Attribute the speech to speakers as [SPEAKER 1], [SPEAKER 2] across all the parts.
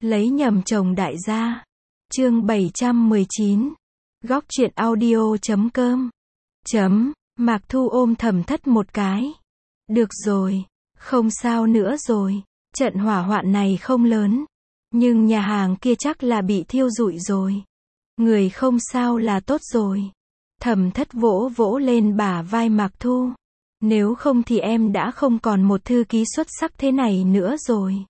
[SPEAKER 1] Lấy nhầm chồng đại gia. Chương 719. Góc truyện audio.com. Mạc Thu ôm Thẩm Thất một cái. Được rồi, không sao nữa rồi. Trận hỏa hoạn này không lớn, nhưng nhà hàng kia chắc là bị thiêu rụi rồi. Người không sao là tốt rồi. Thẩm Thất vỗ vỗ lên bả vai Mạc Thu. Nếu không thì em đã không còn một thư ký xuất sắc thế này nữa rồi.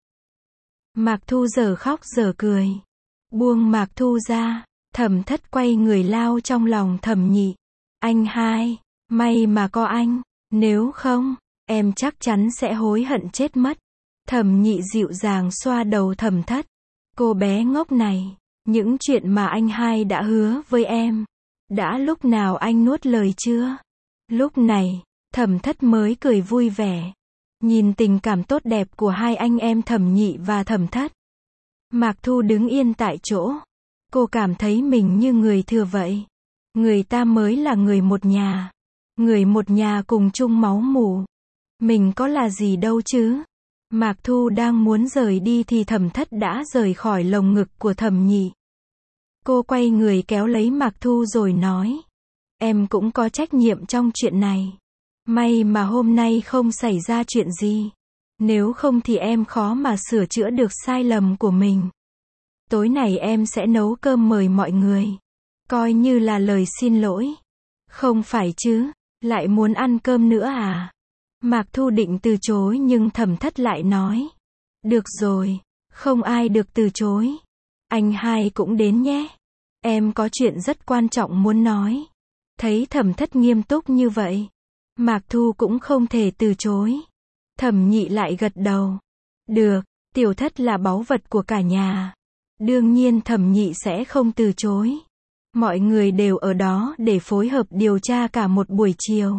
[SPEAKER 1] Mạc Thu giờ khóc giờ cười. Buông Mạc Thu ra, Thẩm Thất quay người lao trong lòng Thẩm Nhị. Anh hai, may mà có anh, nếu không, em chắc chắn sẽ hối hận chết mất. Thẩm Nhị dịu dàng xoa đầu Thẩm Thất. Cô bé ngốc này, những chuyện mà anh hai đã hứa với em, đã lúc nào anh nuốt lời chưa? Lúc này, Thẩm Thất mới cười vui vẻ. Nhìn tình cảm tốt đẹp của hai anh em Thẩm Nhị và Thẩm Thất. Mạc Thu đứng yên tại chỗ. Cô cảm thấy mình như người thừa vậy. Người ta mới là người một nhà. Người một nhà cùng chung máu mủ. Mình có là gì đâu chứ. Mạc Thu đang muốn rời đi thì Thẩm Thất đã rời khỏi lồng ngực của Thẩm Nhị. Cô quay người kéo lấy Mạc Thu rồi nói. Em cũng có trách nhiệm trong chuyện này. May mà hôm nay không xảy ra chuyện gì. Nếu không thì em khó mà sửa chữa được sai lầm của mình. Tối này em sẽ nấu cơm mời mọi người. Coi như là lời xin lỗi. Không phải chứ, lại muốn ăn cơm nữa à? Mạc Thu định từ chối nhưng Thẩm Thất lại nói. Được rồi, không ai được từ chối. Anh hai cũng đến nhé. Em có chuyện rất quan trọng muốn nói. Thấy Thẩm Thất nghiêm túc như vậy, Mạc Thu cũng không thể từ chối. Thẩm Nhị lại gật đầu. Được, Tiểu Thất là báu vật của cả nhà. Đương nhiên Thẩm Nhị sẽ không từ chối. Mọi người đều ở đó để phối hợp điều tra cả một buổi chiều.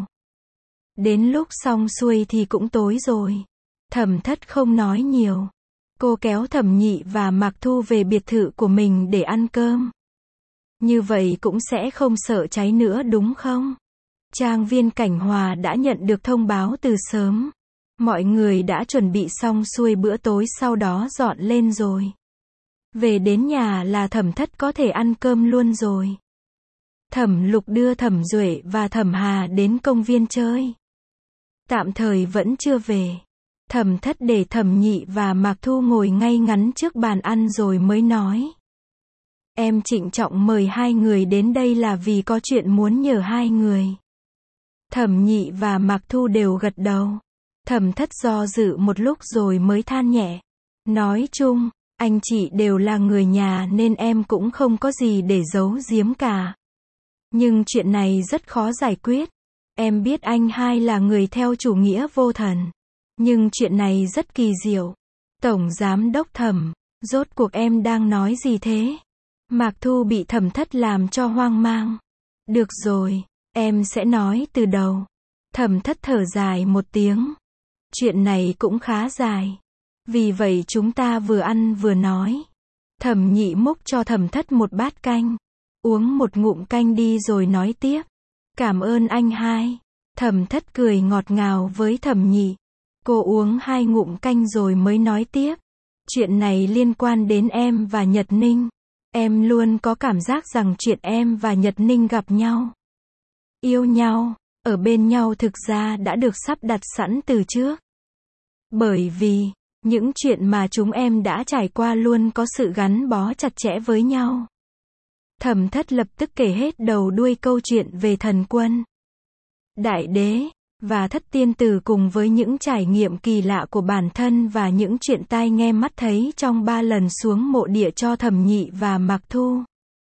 [SPEAKER 1] Đến lúc xong xuôi thì cũng tối rồi. Thẩm Thất không nói nhiều. Cô kéo Thẩm Nhị và Mạc Thu về biệt thự của mình để ăn cơm. Như vậy cũng sẽ không sợ cháy nữa đúng không? Trang viên Cảnh Hòa đã nhận được thông báo từ sớm. Mọi người đã chuẩn bị xong xuôi bữa tối sau đó dọn lên rồi. Về đến nhà là Thẩm Thất có thể ăn cơm luôn rồi. Thẩm Lục đưa Thẩm Duệ và Thẩm Hà đến công viên chơi. Tạm thời vẫn chưa về. Thẩm Thất để Thẩm Nhị và Mạc Thu ngồi ngay ngắn trước bàn ăn rồi mới nói. Em trịnh trọng mời hai người đến đây là vì có chuyện muốn nhờ hai người. Thẩm Nhị và Mạc Thu đều gật đầu. Thẩm Thất do dự một lúc rồi mới than nhẹ. Nói chung, anh chị đều là người nhà nên em cũng không có gì để giấu giếm cả. Nhưng chuyện này rất khó giải quyết. Em biết anh hai là người theo chủ nghĩa vô thần. Nhưng chuyện này rất kỳ diệu. Tổng Giám đốc Thẩm, rốt cuộc em đang nói gì thế? Mạc Thu bị Thẩm Thất làm cho hoang mang. Được rồi, em sẽ nói từ đầu. Thẩm Thất thở dài một tiếng. Chuyện này cũng khá dài. Vì vậy chúng ta vừa ăn vừa nói. Thẩm Nhị múc cho Thẩm Thất một bát canh. Uống một ngụm canh đi rồi nói tiếp. Cảm ơn anh hai. Thẩm Thất cười ngọt ngào với Thẩm Nhị. Cô uống 2 ngụm canh rồi mới nói tiếp. Chuyện này liên quan đến em và Nhật Ninh. Em luôn có cảm giác rằng chuyện em và Nhật Ninh gặp nhau, yêu nhau, ở bên nhau thực ra đã được sắp đặt sẵn từ trước. Bởi vì, những chuyện mà chúng em đã trải qua luôn có sự gắn bó chặt chẽ với nhau. Thẩm Thất lập tức kể hết đầu đuôi câu chuyện về Thần Quân, Đại Đế, và Thất Tiên Tử cùng với những trải nghiệm kỳ lạ của bản thân và những chuyện tai nghe mắt thấy trong 3 lần xuống mộ địa cho Thẩm Nhị và Mạc Thu.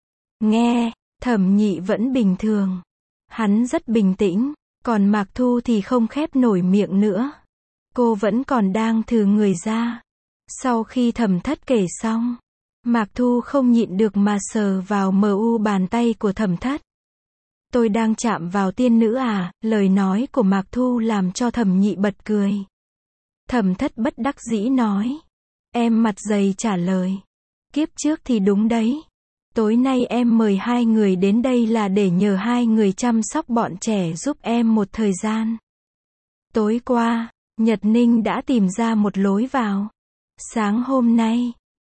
[SPEAKER 1] Nghe, Thẩm Nhị vẫn bình thường. Hắn rất bình tĩnh, còn Mạc Thu thì không khép nổi miệng nữa. Cô vẫn còn đang thừ người ra. Sau khi Thẩm Thất kể xong, Mạc Thu không nhịn được mà sờ vào bàn tay của Thẩm Thất. Tôi đang chạm vào tiên nữ à? Lời nói của Mạc Thu làm cho Thẩm Nhị bật cười. Thẩm Thất bất đắc dĩ nói. Em mặt dày trả lời. Kiếp trước thì đúng đấy. Tối nay em mời hai người đến đây là để nhờ hai người chăm sóc bọn trẻ giúp em một thời gian. Tối qua, Nhật Ninh đã tìm ra một lối vào. Sáng hôm nay,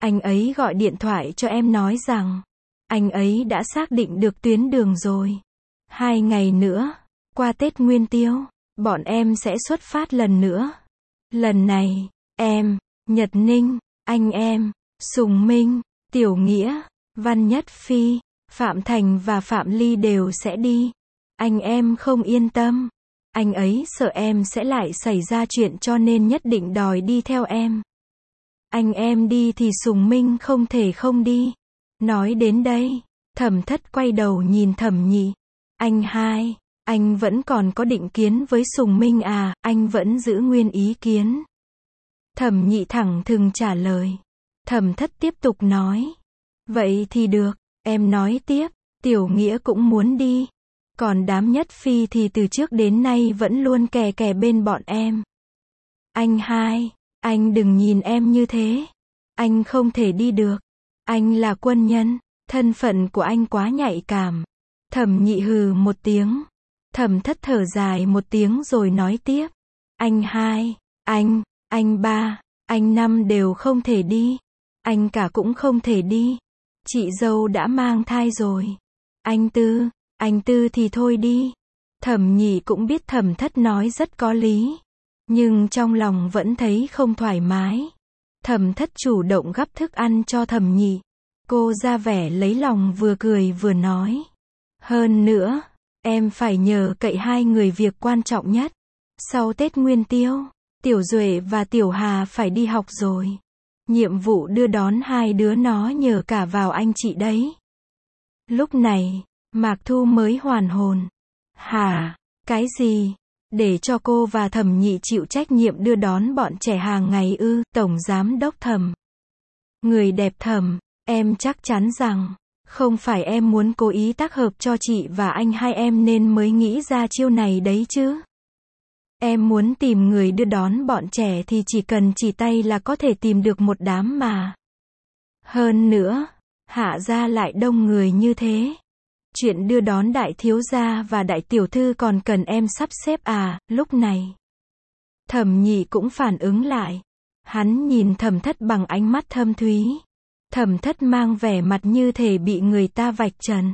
[SPEAKER 1] Anh ấy gọi điện thoại cho em nói rằng, anh ấy đã xác định được tuyến đường rồi. 2 ngày nữa, qua Tết Nguyên Tiêu, bọn em sẽ xuất phát lần nữa. Lần này, em, Nhật Ninh, anh em, Sùng Minh, Tiểu Nghĩa, Văn Nhất Phi, Phạm Thành và Phạm Ly đều sẽ đi. Anh em không yên tâm. Anh ấy sợ em sẽ lại xảy ra chuyện cho nên nhất định đòi đi theo em. Anh em đi thì Sùng Minh không thể không đi. Nói đến đây, Thẩm Thất quay đầu nhìn Thẩm Nhị. Anh hai, anh vẫn còn có định kiến với Sùng Minh à, anh vẫn giữ nguyên ý kiến. Thẩm Nhị thẳng thừng trả lời. Thẩm Thất tiếp tục nói. Vậy thì được, em nói tiếp, Tiểu Nghĩa cũng muốn đi. Còn đám Nhất Phi thì từ trước đến nay vẫn luôn kè kè bên bọn em. Anh hai, anh đừng nhìn em như thế. Anh không thể đi được. Anh là quân nhân, thân phận của anh quá nhạy cảm. Thẩm Nhị hừ một tiếng. Thẩm Thất thở dài một tiếng rồi nói tiếp. Anh hai, anh ba, anh năm đều không thể đi. Anh cả cũng không thể đi. Chị dâu đã mang thai rồi. Anh tư thì thôi đi. Thẩm Nhị cũng biết Thẩm Thất nói rất có lý. Nhưng trong lòng vẫn thấy không thoải mái. Thẩm Thất chủ động gắp thức ăn cho Thẩm Nhị. Cô ra vẻ lấy lòng vừa cười vừa nói. Hơn nữa, em phải nhờ cậy 2 người việc quan trọng nhất. Sau Tết Nguyên Tiêu, Tiểu Duệ và Tiểu Hà phải đi học rồi. Nhiệm vụ đưa đón 2 đứa nó nhờ cả vào anh chị đấy. Lúc này, Mạc Thu mới hoàn hồn. Hả? Cái gì? Để cho cô và Thẩm Nhị chịu trách nhiệm đưa đón bọn trẻ hàng ngày ư? Tổng giám đốc Thẩm. Người đẹp Thẩm, em chắc chắn rằng, không phải em muốn cố ý tác hợp cho chị và anh hai em nên mới nghĩ ra chiêu này đấy chứ. Em muốn tìm người đưa đón bọn trẻ thì chỉ cần chỉ tay là có thể tìm được một đám mà. Hơn nữa, Hạ gia lại đông người như thế. Chuyện đưa đón đại thiếu gia và đại tiểu thư còn cần em sắp xếp à? Lúc này, Thẩm Nhị cũng phản ứng lại. Hắn nhìn Thẩm Thất bằng ánh mắt thâm thúy. Thẩm Thất mang vẻ mặt như thể bị người ta vạch trần.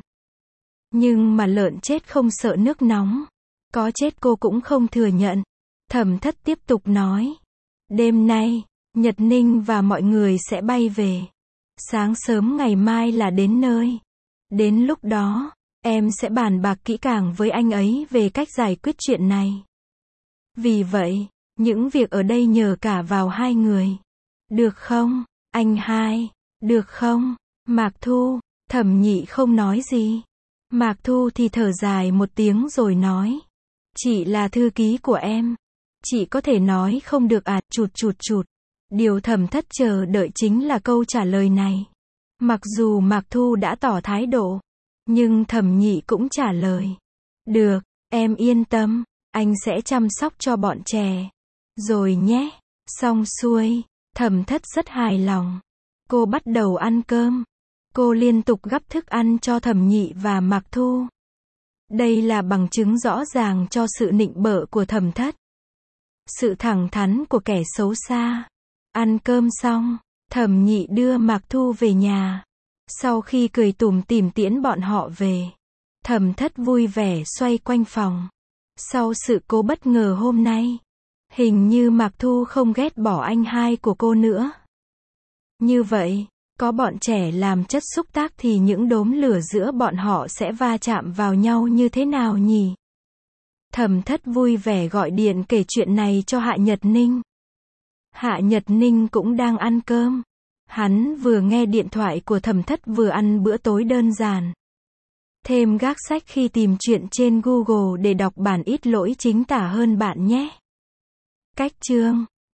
[SPEAKER 1] Nhưng mà lợn chết không sợ nước nóng. Có chết cô cũng không thừa nhận. Thẩm Thất tiếp tục nói. Đêm nay, Nhật Ninh và mọi người sẽ bay về. Sáng sớm ngày mai là đến nơi. Đến lúc đó, em sẽ bàn bạc kỹ càng với anh ấy về cách giải quyết chuyện này. Vì vậy, những việc ở đây nhờ cả vào 2 người. Được không, anh hai? Được không, Mạc Thu? Thẩm Nhị không nói gì. Mạc Thu thì thở dài một tiếng rồi nói. Chị là thư ký của em. Chị có thể nói không được à? Chụt. Điều Thẩm Thất chờ đợi chính là câu trả lời này. Mặc dù Mạc Thu đã tỏ thái độ, nhưng Thẩm Nhị cũng trả lời. Được, em yên tâm, anh sẽ chăm sóc cho bọn trẻ. Rồi nhé. Xong xuôi, Thẩm Thất rất hài lòng. Cô bắt đầu ăn cơm. Cô liên tục gắp thức ăn cho Thẩm Nhị và Mạc Thu. Đây là bằng chứng rõ ràng cho sự nịnh bợ của Thẩm Thất. Sự thẳng thắn của kẻ xấu xa. Ăn cơm xong, Thẩm Nhị đưa Mạc Thu về nhà. Sau khi cười tủm tỉm tiễn bọn họ về, Thẩm Thất vui vẻ xoay quanh phòng. Sau sự cố bất ngờ hôm nay, hình như Mạc Thu không ghét bỏ anh hai của cô nữa. Như vậy, có bọn trẻ làm chất xúc tác thì những đốm lửa giữa bọn họ sẽ va chạm vào nhau như thế nào nhỉ? Thẩm Thất vui vẻ gọi điện kể chuyện này cho Hạ Nhật Ninh. Hạ Nhật Ninh cũng đang ăn cơm. Hắn vừa nghe điện thoại của Thẩm Thất vừa ăn bữa tối đơn giản. Thêm gác sách khi tìm chuyện trên Google để đọc bản ít lỗi chính tả hơn bạn nhé. Cách chương